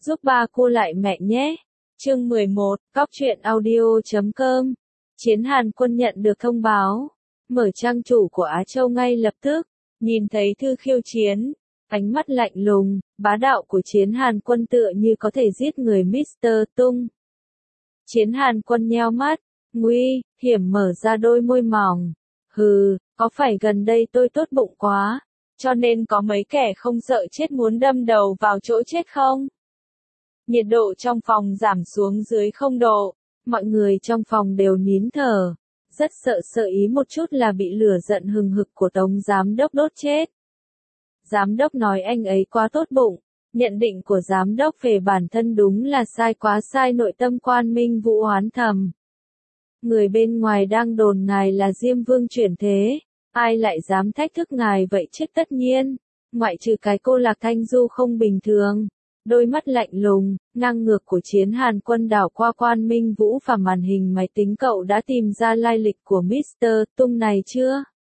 giúp ba cô lại mẹ nhé. Chương 11, Cóc truyện audio.com. Chiến Hàn Quân nhận được thông báo, mở trang chủ của Á Châu ngay lập tức, nhìn thấy thư khiêu chiến, ánh mắt lạnh lùng, bá đạo của Chiến Hàn Quân tựa như có thể giết người Mr. Tung. Chiến Hàn Quân nheo mắt, nguy hiểm mở ra đôi môi mỏng. Hừ, có phải gần đây tôi tốt bụng quá, cho nên có mấy kẻ không sợ chết muốn đâm đầu vào chỗ chết không? Nhiệt độ trong phòng giảm xuống dưới 0 độ, mọi người trong phòng đều nín thở, rất sợ ý một chút là bị lửa giận hừng hực của Tống Giám Đốc đốt chết. Giám đốc nói anh ấy quá tốt bụng, nhận định của giám đốc về bản thân đúng là sai quá sai, nội tâm Quan Minh Vũ oán thầm. Người bên ngoài đang đồn ngài là Diêm Vương chuyển thế, ai lại dám thách thức ngài vậy chứ? Tất nhiên, ngoại trừ cái cô Lạc Thanh Du không bình thường. Đôi mắt lạnh lùng, ngang ngược của Chiến Hàn Quân đảo qua Quan Minh Vũ và màn hình máy tính. Cậu đã tìm ra lai lịch của Mr. Tung này chưa?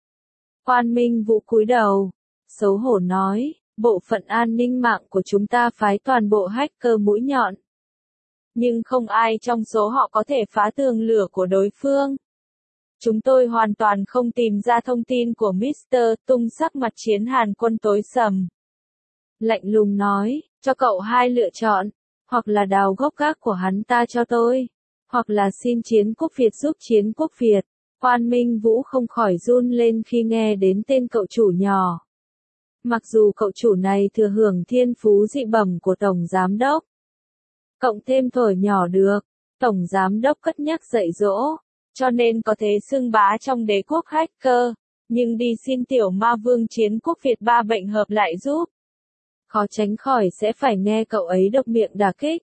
Quan Minh Vũ cúi đầu, xấu hổ nói, bộ phận an ninh mạng của chúng ta phái toàn bộ hacker mũi nhọn. Nhưng không ai trong số họ có thể phá tường lửa của đối phương. Chúng tôi hoàn toàn không tìm ra thông tin của Mr. Tung. Sắc mặt Chiến Hàn Quân tối sầm. Lạnh lùng nói, cho cậu hai lựa chọn, hoặc là đào gốc gác của hắn ta cho tôi, hoặc là xin Chiến Quốc Việt giúp Chiến Quốc Việt. Quan Minh Vũ không khỏi run lên khi nghe đến tên cậu chủ nhỏ. Mặc dù cậu chủ này thừa hưởng thiên phú dị bẩm của Tổng Giám Đốc, cộng thêm thổi nhỏ được, Tổng Giám Đốc cất nhắc dạy dỗ, cho nên có thế xưng bá trong đế quốc hacker, nhưng đi xin tiểu ma vương Chiến Quốc Việt ba bệnh hợp lại giúp. Khó tránh khỏi sẽ phải nghe cậu ấy độc miệng đả kích.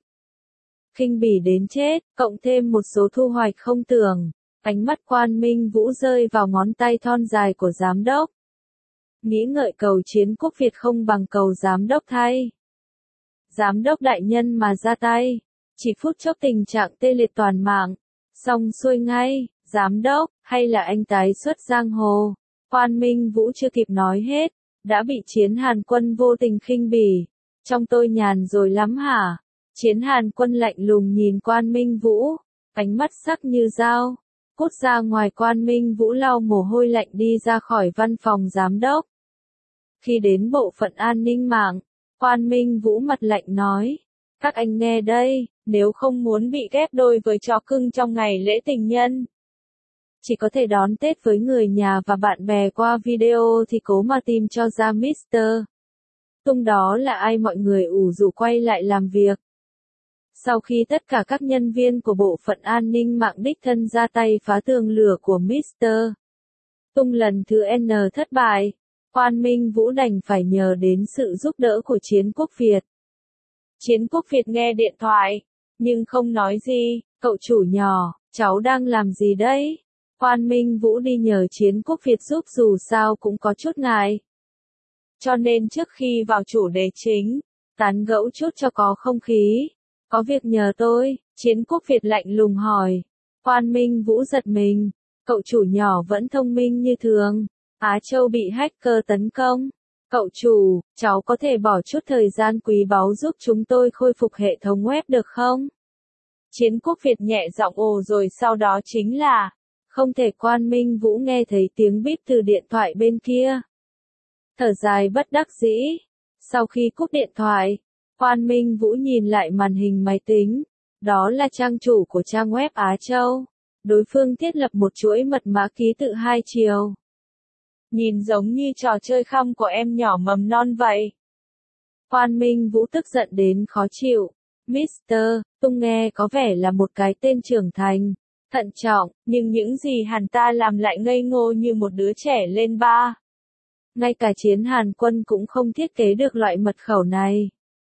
Khinh bỉ đến chết, cộng thêm một số thu hoạch không tưởng, ánh mắt Quan Minh Vũ rơi vào ngón tay thon dài của giám đốc. Nghĩ ngợi cầu Chiến Quốc Việt không bằng cầu giám đốc thay. Giám đốc đại nhân mà ra tay, chỉ phút chốc tình trạng tê liệt toàn mạng, xong xuôi ngay. Giám đốc, hay là anh tái xuất giang hồ? Quan Minh Vũ chưa kịp nói hết, đã bị Chiến Hàn Quân vô tình khinh bỉ. Trong tôi nhàn rồi lắm hả? Chiến Hàn Quân lạnh lùng nhìn Quan Minh Vũ, ánh mắt sắc như dao. Cút ra ngoài. Quan Minh Vũ lau mồ hôi lạnh đi ra khỏi văn phòng giám đốc. Khi đến bộ phận an ninh mạng, Quan Minh Vũ mặt lạnh nói, các anh nghe đây, nếu không muốn bị ghép đôi với chó cưng trong ngày lễ tình nhân, chỉ có thể đón Tết với người nhà và bạn bè qua video thì cố mà tìm cho ra Mr. Tung đó là ai. Mọi người ủ rũ quay lại làm việc. Sau khi tất cả các nhân viên của bộ phận an ninh mạng đích thân ra tay phá tường lửa của Mr. Tung lần thứ N thất bại, Quan Minh Vũ đành phải nhờ đến sự giúp đỡ của Chiến Quốc Việt. Chiến Quốc Việt nghe điện thoại, nhưng không nói gì. Cậu chủ nhỏ, cháu đang làm gì đấy? Quan Minh Vũ đi nhờ Chiến Quốc Việt giúp dù sao cũng có chút ngại. Cho nên trước khi vào chủ đề chính, tán gẫu chút cho có không khí. Có việc nhờ tôi, Chiến Quốc Việt lạnh lùng hỏi. Quan Minh Vũ giật mình, cậu chủ nhỏ vẫn thông minh như thường. Á Châu bị hacker tấn công. Cậu chủ, cháu có thể bỏ chút thời gian quý báu giúp chúng tôi khôi phục hệ thống web được không? Chiến Quốc Việt nhẹ giọng ồ rồi sau đó chính là, không thể. Quan Minh Vũ nghe thấy tiếng bíp từ điện thoại bên kia. Thở dài bất đắc dĩ. Sau khi cúp điện thoại, Quan Minh Vũ nhìn lại màn hình máy tính. Đó là trang chủ của trang web Á Châu. Đối phương thiết lập một chuỗi mật mã ký tự 2 chiều. Nhìn giống như trò chơi khăm của em nhỏ mầm non vậy. Quan Minh Vũ tức giận đến khó chịu. Mr. Tung nghe có vẻ là một cái tên trưởng thành, thận trọng, nhưng những gì hắn ta làm lại ngây ngô như một đứa trẻ lên 3. Ngay cả Chiến Hàn Quân cũng không thiết kế được loại mật khẩu này.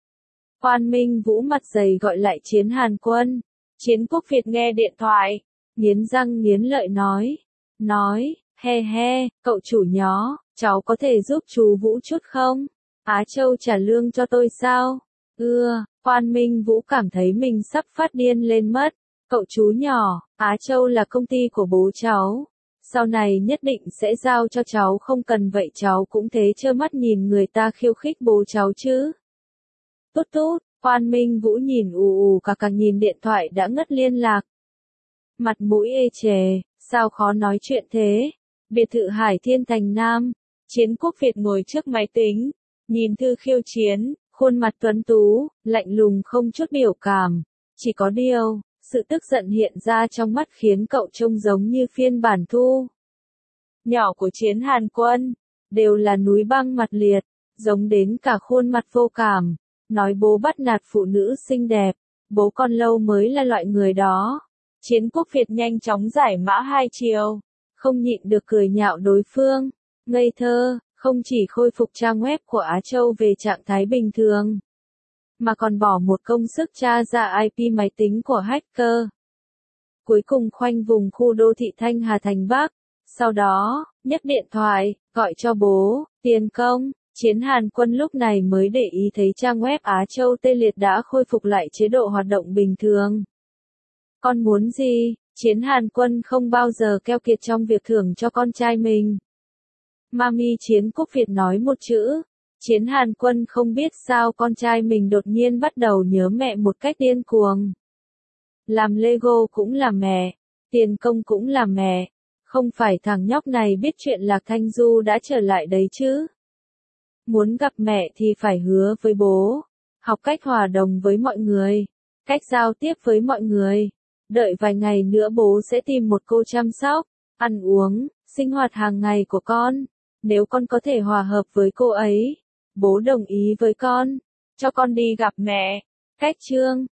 Quan Minh Vũ mặt dày gọi lại Chiến Hàn Quân. Chiến Quốc Việt nghe điện thoại, nghiến răng nghiến lợi nói, he, cậu chủ nhỏ, cháu có thể giúp chú Vũ chút không? Á Châu trả lương cho tôi sao? Quan Minh Vũ cảm thấy mình sắp phát điên lên mất. Cậu chú nhỏ, Á Châu là công ty của bố cháu. Sau này nhất định sẽ giao cho cháu, không cần vậy cháu cũng thế trơ mắt nhìn người ta khiêu khích bố cháu chứ. Tút tút, Quan Minh Vũ nhìn ù cà nhìn điện thoại đã ngất liên lạc. Mặt mũi ê chề, sao khó nói chuyện thế? Biệt thự Hải Thiên Thành Nam, Chiến Quốc Việt ngồi trước máy tính, nhìn Thư Khiêu Chiến, khuôn mặt tuấn tú, lạnh lùng không chút biểu cảm. Chỉ có điều, sự tức giận hiện ra trong mắt khiến cậu trông giống như phiên bản thu nhỏ của Chiến Hàn Quân, đều là núi băng mặt liệt, giống đến cả khuôn mặt vô cảm, nói bố bắt nạt phụ nữ xinh đẹp, bố con lâu mới là loại người đó. Chiến Quốc Việt nhanh chóng giải mã hai chiều, không nhịn được cười nhạo đối phương, ngây thơ, không chỉ khôi phục trang web của Á Châu về trạng thái bình thường, mà còn bỏ một công sức tra ra IP máy tính của hacker. Cuối cùng khoanh vùng khu đô thị Thanh Hà thành Bắc, sau đó, nhấc điện thoại, gọi cho bố, tiền công. Chiến Hàn Quân lúc này mới để ý thấy trang web Á Châu tê liệt đã khôi phục lại chế độ hoạt động bình thường. Con muốn gì? Chiến Hàn Quân không bao giờ keo kiệt trong việc thưởng cho con trai mình. Mami Chiến Quốc Việt nói một chữ. Chiến Hàn Quân không biết sao con trai mình đột nhiên bắt đầu nhớ mẹ một cách điên cuồng. Làm Lego cũng là mẹ, tiền công cũng là mẹ. Không phải thằng nhóc này biết chuyện Lạc Thanh Du đã trở lại đấy chứ. Muốn gặp mẹ thì phải hứa với bố, học cách hòa đồng với mọi người, cách giao tiếp với mọi người. Đợi vài ngày nữa bố sẽ tìm một cô chăm sóc, ăn uống, sinh hoạt hàng ngày của con. Nếu con có thể hòa hợp với cô ấy, bố đồng ý với con, cho con đi gặp mẹ. Cách chương